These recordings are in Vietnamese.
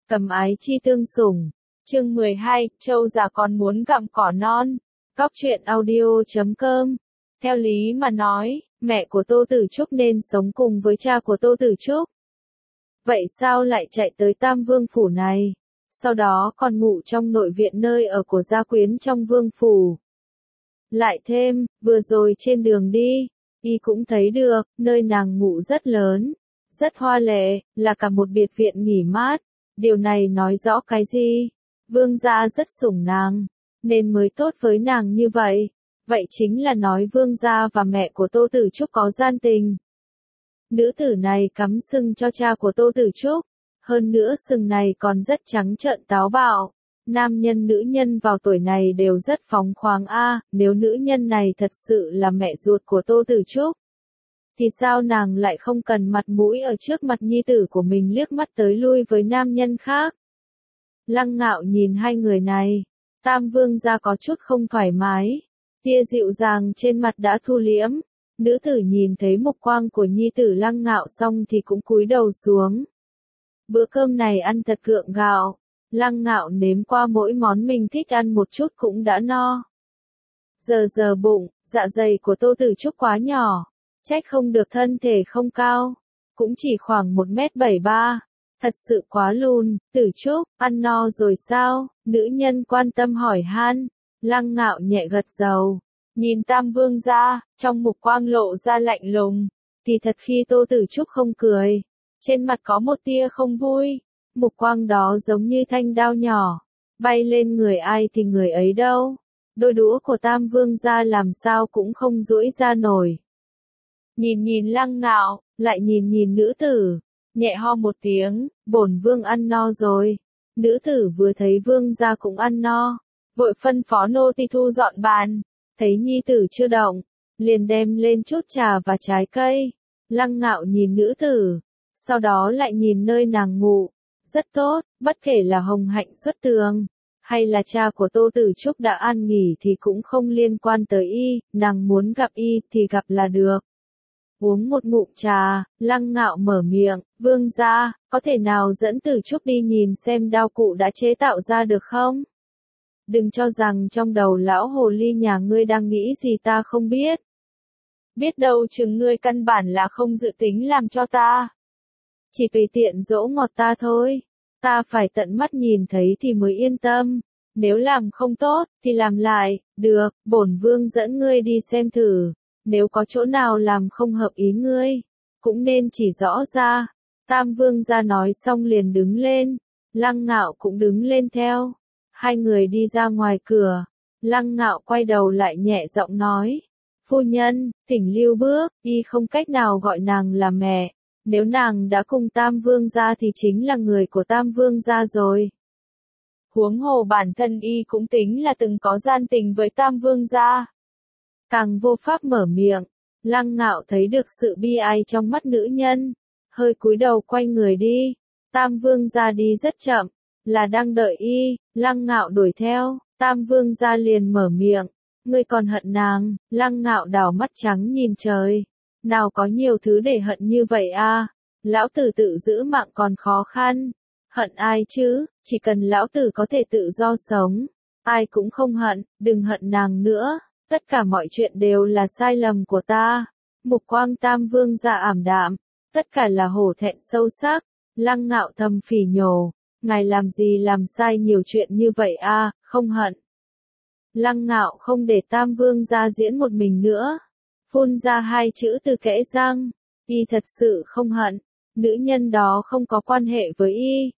Cầm ái chi tương sủng. Chương 12, Châu già còn muốn gặm cỏ non. Góc truyện audio.com. Theo lý mà nói, mẹ của Tô Tử Trúc nên sống cùng với cha của Tô Tử Trúc. Vậy sao lại chạy tới Tam Vương phủ này? Sau đó còn ngủ trong nội viện nơi ở của gia quyến trong vương phủ. Lại thêm, vừa rồi trên đường đi, y cũng thấy được, nơi nàng ngủ rất lớn, rất hoa lệ, là cả một biệt viện nghỉ mát. Điều này nói rõ cái gì? Vương gia rất sủng nàng, nên mới tốt với nàng như vậy. Vậy chính là nói vương gia và mẹ của Tô Tử Trúc có gian tình. Nữ tử này cắm sừng cho cha của Tô Tử Trúc. Hơn nữa sừng này còn rất trắng trợn táo bạo. Nam nhân nữ nhân vào tuổi này đều rất phóng khoáng nếu nữ nhân này thật sự là mẹ ruột của Tô Tử Trúc, thì sao nàng lại không cần mặt mũi ở trước mặt nhi tử của mình liếc mắt tới lui với nam nhân khác? Lăng Ngạo nhìn hai người này, Tam Vương gia có chút không thoải mái, tia dịu dàng trên mặt đã thu liễm. Nữ tử nhìn thấy mục quang của nhi tử Lăng Ngạo xong thì cũng cúi đầu xuống. Bữa cơm này ăn thật gượng gạo. Lăng Ngạo nếm qua mỗi món mình thích ăn một chút cũng đã no. Giờ bụng, dạ dày của Tô Tử Trúc quá nhỏ, trách không được thân thể không cao, cũng chỉ khoảng 1m73, thật sự quá lùn. Tử Trúc, ăn no rồi sao? Nữ nhân quan tâm hỏi han. Lăng Ngạo nhẹ gật đầu, nhìn Tam Vương gia, trong mục quang lộ ra lạnh lùng. Thì thật khi Tô Tử Trúc không cười, trên mặt có một tia không vui. Mục quang đó giống như thanh đao nhỏ, bay lên người ai thì người ấy đâu. Đôi đũa của Tam Vương gia làm sao cũng không duỗi ra nổi. Nhìn Lăng Ngạo, lại nhìn nữ tử, nhẹ ho một tiếng, bổn vương ăn no rồi. Nữ tử vừa thấy vương gia cũng ăn no, vội phân phó nô tỳ thu dọn bàn, thấy nhi tử chưa động, liền đem lên chút trà và trái cây. Lăng Ngạo nhìn nữ tử, sau đó lại nhìn nơi nàng ngủ. Rất tốt, bất kể là Hồng Hạnh xuất tường, hay là cha của Tô Tử Trúc đã an nghỉ thì cũng không liên quan tới y, nàng muốn gặp y thì gặp là được. Uống một ngụm trà, Lăng Ngạo mở miệng, vương gia, có thể nào dẫn Tử Trúc đi nhìn xem đao cụ đã chế tạo ra được không? Đừng cho rằng trong đầu lão hồ ly nhà ngươi đang nghĩ gì ta không biết. Biết đâu chừng ngươi căn bản là không dự tính làm cho ta. Chỉ tùy tiện dỗ ngọt ta thôi. Ta phải tận mắt nhìn thấy thì mới yên tâm. Nếu làm không tốt, thì làm lại. Được, bổn vương dẫn ngươi đi xem thử. Nếu có chỗ nào làm không hợp ý ngươi, cũng nên chỉ rõ ra. Tam Vương gia nói xong liền đứng lên. Lăng Ngạo cũng đứng lên theo. Hai người đi ra ngoài cửa. Lăng Ngạo quay đầu lại nhẹ giọng nói. Phu nhân, thỉnh lưu bước, y không cách nào gọi nàng là mẹ. Nếu nàng đã cùng Tam Vương gia thì chính là người của Tam Vương gia rồi. Huống hồ bản thân y cũng tính là từng có gian tình với Tam Vương gia. Càng vô pháp mở miệng, Lăng Ngạo thấy được sự bi ai trong mắt nữ nhân, hơi cúi đầu quay người đi. Tam Vương gia đi rất chậm, là đang đợi y. Lăng Ngạo đuổi theo, Tam Vương gia liền mở miệng, ngươi còn hận nàng? Lăng Ngạo đảo mắt trắng nhìn trời. Nào có nhiều thứ để hận như vậy lão tử tự giữ mạng còn khó khăn. Hận ai chứ, chỉ cần lão tử có thể tự do sống, ai cũng không hận, đừng hận nàng nữa, tất cả mọi chuyện đều là sai lầm của ta. Mục quang Tam Vương gia ảm đạm, tất cả là hổ thẹn sâu sắc. Lăng Ngạo thầm phỉ nhổ, ngài làm gì làm sai nhiều chuyện như vậy không hận. Lăng Ngạo không để Tam Vương gia diễn một mình nữa. Phun ra hai chữ từ kẽ răng, y thật sự không hận, nữ nhân đó không có quan hệ với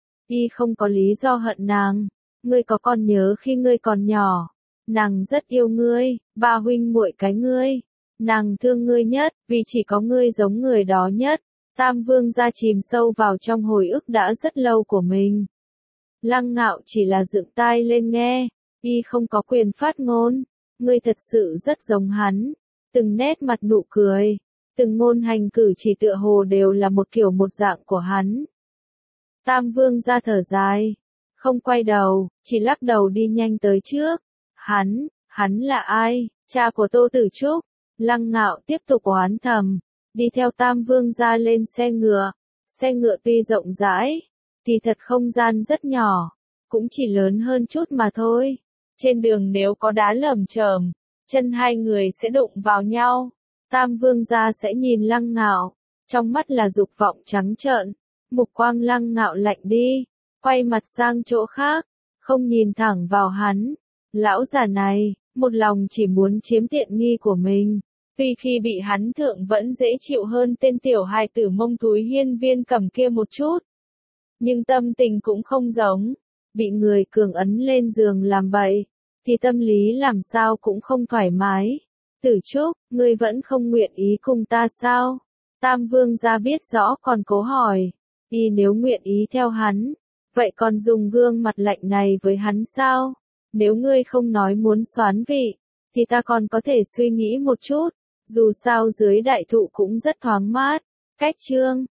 y không có lý do hận nàng. Ngươi có còn nhớ khi ngươi còn nhỏ, nàng rất yêu ngươi, ba huynh muội cái ngươi, nàng thương ngươi nhất, vì chỉ có ngươi giống người đó nhất. Tam Vương gia chìm sâu vào trong hồi ức đã rất lâu của mình. Lăng Ngạo chỉ là dựng tai lên nghe, y không có quyền phát ngôn. Ngươi thật sự rất giống hắn. Từng nét mặt nụ cười, từng ngôn hành cử chỉ tựa hồ đều là một kiểu một dạng của hắn. Tam Vương gia thở dài, không quay đầu, chỉ lắc đầu đi nhanh tới trước. Hắn là ai? Cha của Tô Tử Trúc. Lăng Ngạo tiếp tục oán thầm, đi theo Tam Vương gia lên xe ngựa. Xe ngựa tuy rộng rãi, thì thật không gian rất nhỏ, cũng chỉ lớn hơn chút mà thôi. Trên đường nếu có đá lởm chởm, chân hai người sẽ đụng vào nhau. Tam vương gia sẽ nhìn Lăng Ngạo, trong mắt là dục vọng trắng trợn. Mục quang Lăng Ngạo lạnh đi, quay mặt sang chỗ khác, không nhìn thẳng vào hắn. Lão già này, một lòng chỉ muốn chiếm tiện nghi của mình. Tuy khi bị hắn thượng vẫn dễ chịu hơn tên tiểu hài tử mông túi hiên viên cầm kia một chút. Nhưng tâm tình cũng không giống. Bị người cường ấn lên giường làm bậy, thì tâm lý làm sao cũng không thoải mái. Tử Trúc, ngươi vẫn không nguyện ý cùng ta sao? Tam vương gia biết rõ còn cố hỏi. Y nếu nguyện ý theo hắn, vậy còn dùng gương mặt lạnh này với hắn sao? Nếu ngươi không nói muốn soán vị, thì ta còn có thể suy nghĩ một chút. Dù sao dưới đại thụ cũng rất thoáng mát. Cách chương